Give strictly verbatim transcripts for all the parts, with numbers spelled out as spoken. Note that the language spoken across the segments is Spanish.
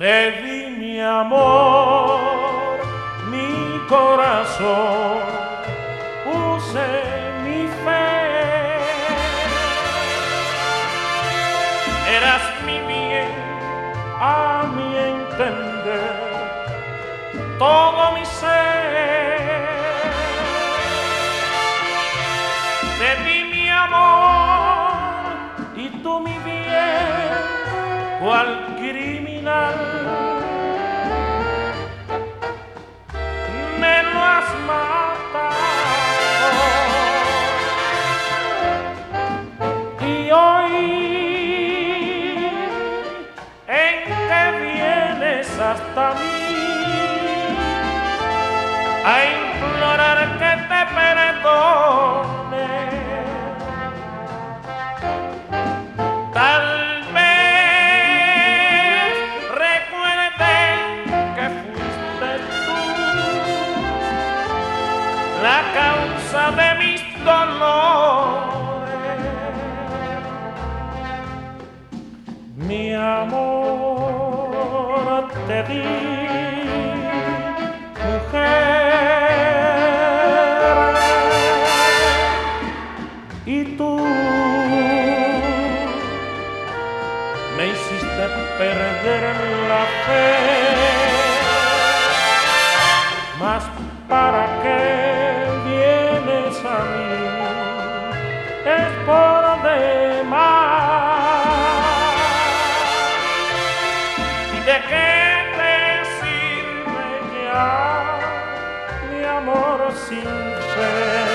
Te di mi amor, mi corazón, puse mi fe. Eras mi bien, a mi entender, todo mi ser. Te di mi amor y tú mi bien, cual criminal me lo has matado. Y hoy en que vienes hasta mí a implorar que te perdone, tal vez recuerde que fuiste tú la causa de mis dolores. Mi amor te di, mujer, y tú me hiciste perder la fe. Mas para qué vienes a mí es por demás. ¿Y de qué te sirve ya mi amor sin fe?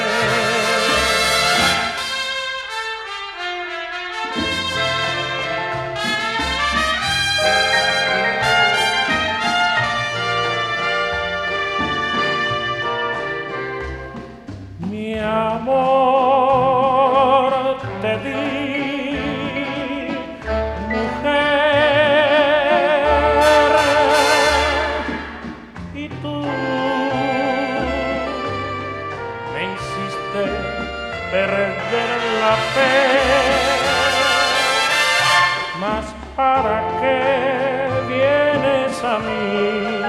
Mi amor te di, mujer, y tú me hiciste perder la fe. Mas para qué vienes a mí